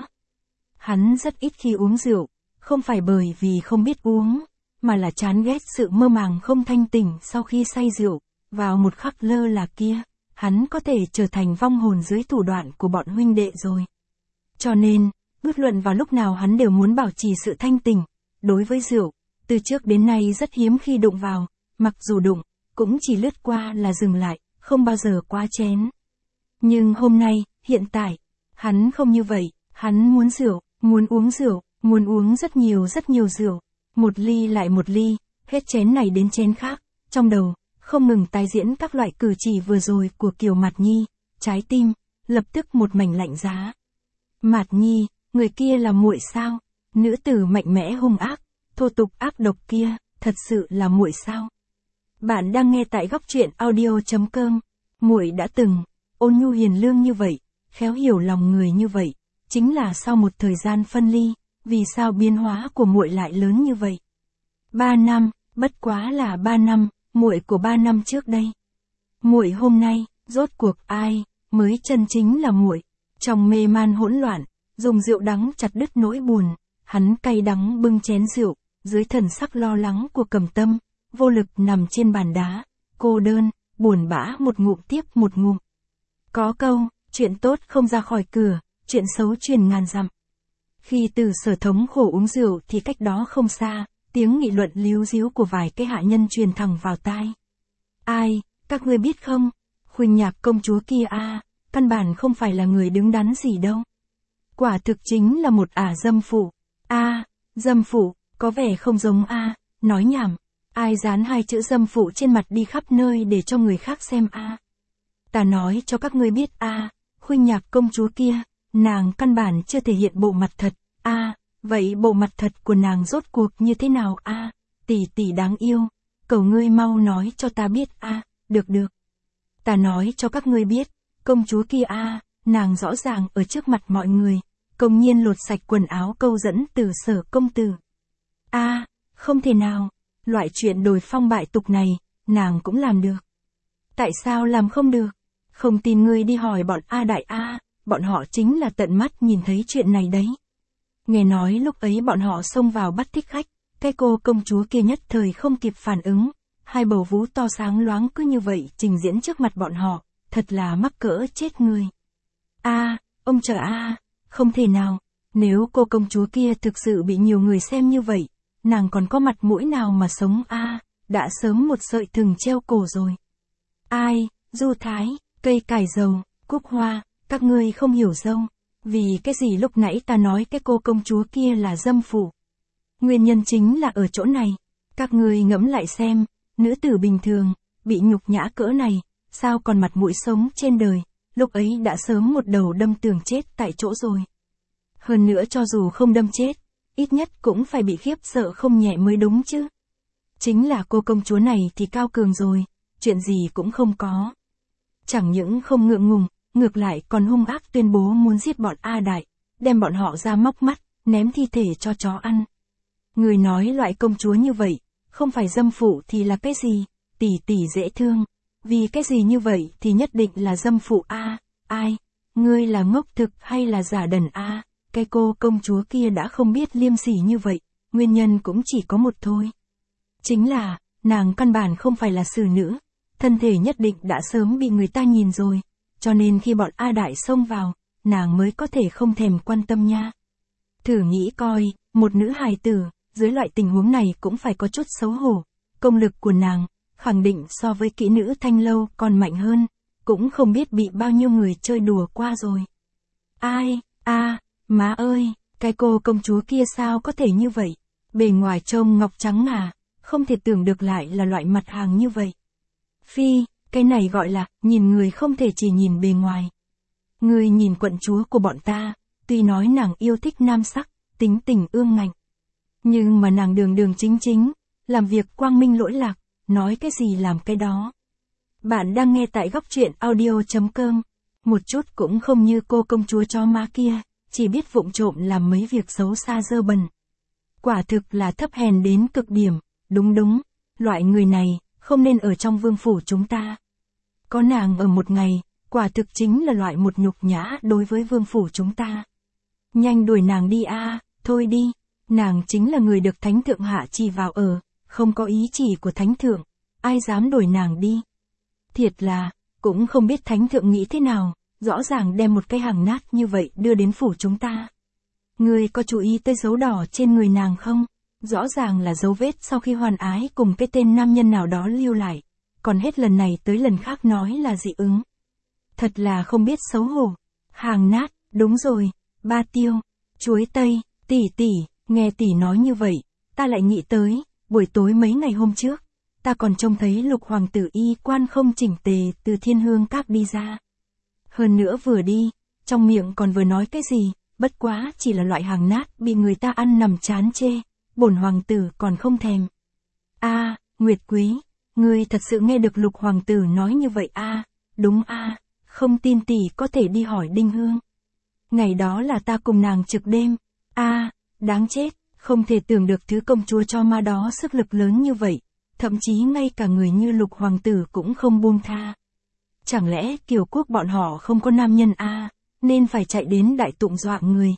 Hắn rất ít khi uống rượu, không phải bởi vì không biết uống, mà là chán ghét sự mơ màng không thanh tỉnh sau khi say rượu, vào một khắc lơ là kia, hắn có thể trở thành vong hồn dưới thủ đoạn của bọn huynh đệ rồi. Cho nên, bất luận vào lúc nào hắn đều muốn bảo trì sự thanh tỉnh, đối với rượu, từ trước đến nay rất hiếm khi đụng vào, mặc dù đụng, cũng chỉ lướt qua là dừng lại, không bao giờ quá chén. Nhưng hôm nay, hiện tại, hắn không như vậy, hắn muốn rượu, muốn uống rất nhiều rượu, một ly lại một ly, hết chén này đến chén khác, trong đầu, không ngừng tái diễn các loại cử chỉ vừa rồi của Kiều Mạt Nhi, trái tim, lập tức một mảnh lạnh giá. Mạt Nhi, người kia là muội sao? Nữ tử mạnh mẽ hung ác, thô tục ác độc kia, thật sự là muội sao? Bạn đang nghe tại góc truyện audio.com. Muội đã từng ôn nhu hiền lương như vậy, khéo hiểu lòng người như vậy, chính là sau một thời gian phân ly, vì sao biến hóa của muội lại lớn như vậy? 3 năm, bất quá là 3 năm, muội của 3 năm trước đây. Muội hôm nay, rốt cuộc ai mới chân chính là muội? Trong mê man hỗn loạn, dùng rượu đắng chặt đứt nỗi buồn, hắn cay đắng bưng chén rượu, dưới thần sắc lo lắng của Cầm Tâm, vô lực nằm trên bàn đá, cô đơn, buồn bã một ngụm tiếp một ngụm. Có câu, chuyện tốt không ra khỏi cửa, chuyện xấu truyền ngàn dặm. Khi Từ Sở thống khổ uống rượu thì cách đó không xa, tiếng nghị luận líu ríu của vài cái hạ nhân truyền thẳng vào tai. Ai, các ngươi biết không, Khuynh Nhạc công chúa kia căn bản không phải là người đứng đắn gì đâu. Quả thực chính là một dâm phụ. Dâm phụ, có vẻ không giống nói nhảm. Ai dán 2 chữ dâm phụ trên mặt đi khắp nơi để cho người khác xem Ta nói cho các ngươi biết Khuynh Nhạc công chúa kia, nàng căn bản chưa thể hiện bộ mặt thật. Vậy bộ mặt thật của nàng rốt cuộc như thế nào Tỷ tỷ đáng yêu, cầu ngươi mau nói cho ta biết được. Ta nói cho các ngươi biết, công chúa kia nàng rõ ràng ở trước mặt mọi người, công nhiên lột sạch quần áo câu dẫn Từ Sở công tử. Không thể nào, loại chuyện đồi phong bại tục này, nàng cũng làm được. Tại sao làm không được? Không tin ngươi đi hỏi bọn đại bọn họ chính là tận mắt nhìn thấy chuyện này đấy. Nghe nói lúc ấy bọn họ xông vào bắt thích khách, cái cô công chúa kia nhất thời không kịp phản ứng, hai bầu vú to sáng loáng cứ như vậy trình diễn trước mặt bọn họ, thật là mắc cỡ chết người. Ông trời không thể nào, nếu cô công chúa kia thực sự bị nhiều người xem như vậy, nàng còn có mặt mũi nào mà sống đã sớm một sợi thừng treo cổ rồi. Du Thái, cây cải dầu, Cúc Hoa, các ngươi không hiểu đâu, vì cái gì lúc nãy ta nói cái cô công chúa kia là dâm phụ. Nguyên nhân chính là ở chỗ này, các ngươi ngẫm lại xem, nữ tử bình thường, bị nhục nhã cỡ này, sao còn mặt mũi sống trên đời, lúc ấy đã sớm một đầu đâm tường chết tại chỗ rồi. Hơn nữa cho dù không đâm chết, ít nhất cũng phải bị khiếp sợ không nhẹ mới đúng chứ. Chính là cô công chúa này thì cao cường rồi, chuyện gì cũng không có. Chẳng những không ngượng ngùng, ngược lại còn hung ác tuyên bố muốn giết bọn A Đại, đem bọn họ ra móc mắt, ném thi thể cho chó ăn. Người nói loại công chúa như vậy, không phải dâm phụ thì là cái gì, tỷ tỷ dễ thương, vì cái gì như vậy thì nhất định là dâm phụ ngươi là ngốc thực hay là giả đần cái cô công chúa kia đã không biết liêm sỉ như vậy, nguyên nhân cũng chỉ có một thôi. Chính là, nàng căn bản không phải là xử nữ, thân thể nhất định đã sớm bị người ta nhìn rồi, cho nên khi bọn A Đại xông vào, nàng mới có thể không thèm quan tâm nha. Thử nghĩ coi, một nữ hài tử, dưới loại tình huống này cũng phải có chút xấu hổ, công lực của nàng, khẳng định so với kỹ nữ Thanh Lâu còn mạnh hơn, cũng không biết bị bao nhiêu người chơi đùa qua rồi. Má ơi, cái cô công chúa kia sao có thể như vậy, bề ngoài trông ngọc trắng không thể tưởng được lại là loại mặt hàng như vậy. Phi, cái này gọi là, nhìn người không thể chỉ nhìn bề ngoài. Người nhìn quận chúa của bọn ta, tuy nói nàng yêu thích nam sắc, tính tình ương ngạnh. Nhưng mà nàng đường đường chính chính, làm việc quang minh lỗi lạc, nói cái gì làm cái đó. Bạn đang nghe tại góc truyện audio.com, một chút cũng không như cô công chúa chó má kia, chỉ biết vụng trộm làm mấy việc xấu xa dơ bẩn. Quả thực là thấp hèn đến cực điểm, đúng, loại người này, không nên ở trong vương phủ chúng ta. Có nàng ở một ngày, quả thực chính là loại một nhục nhã đối với vương phủ chúng ta. Nhanh đuổi nàng đi thôi đi, nàng chính là người được thánh thượng hạ chỉ vào ở, không có ý chỉ của thánh thượng, ai dám đuổi nàng đi. Thiệt là, cũng không biết thánh thượng nghĩ thế nào, rõ ràng đem một cái hàng nát như vậy đưa đến phủ chúng ta. Ngươi có chú ý tới dấu đỏ trên người nàng không? Rõ ràng là dấu vết sau khi hoàn ái cùng cái tên nam nhân nào đó lưu lại, còn hết lần này tới lần khác nói là dị ứng. Thật là không biết xấu hổ. Hàng nát, đúng rồi, ba tiêu, chuối tây, tỷ, nghe tỷ nói như vậy, ta lại nghĩ tới, buổi tối mấy ngày hôm trước, ta còn trông thấy lục hoàng tử y quan không chỉnh tề từ Thiên Hương Các đi ra. Hơn nữa vừa đi, trong miệng còn vừa nói cái gì, bất quá chỉ là loại hàng nát bị người ta ăn nằm chán chê, bổn hoàng tử còn không thèm. Nguyệt Quý, ngươi thật sự nghe được lục hoàng tử nói như vậy đúng không tin tỷ có thể đi hỏi Đinh Hương. Ngày đó là ta cùng nàng trực đêm, đáng chết, không thể tưởng được thứ công chúa cho ma đó sức lực lớn như vậy, thậm chí ngay cả người như lục hoàng tử cũng không buông tha. Chẳng lẽ Kiều Quốc bọn họ không có nam nhân nên phải chạy đến Đại Tụng dọa người,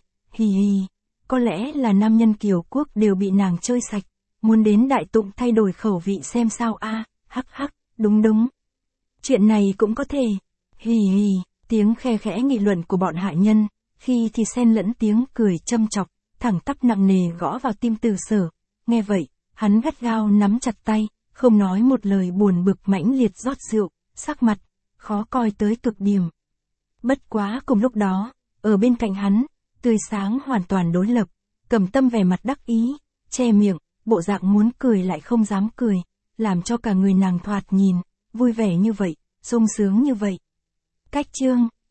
có lẽ là nam nhân Kiều Quốc đều bị nàng chơi sạch, muốn đến Đại Tụng thay đổi khẩu vị xem sao hắc, đúng. Chuyện này cũng có thể, tiếng khe khẽ nghị luận của bọn hạ nhân, khi thì xen lẫn tiếng cười châm chọc, thẳng tắp nặng nề gõ vào tim Từ Sở, nghe vậy, hắn gắt gao nắm chặt tay, không nói một lời buồn bực mãnh liệt rót rượu, sắc mặt, khó coi tới cực điểm. Bất quá cùng lúc đó, ở bên cạnh hắn, tươi sáng hoàn toàn đối lập, Cầm Tâm vẻ mặt đắc ý, che miệng, bộ dạng muốn cười lại không dám cười, làm cho cả người nàng thoạt nhìn, vui vẻ như vậy, sung sướng như vậy. Cách chương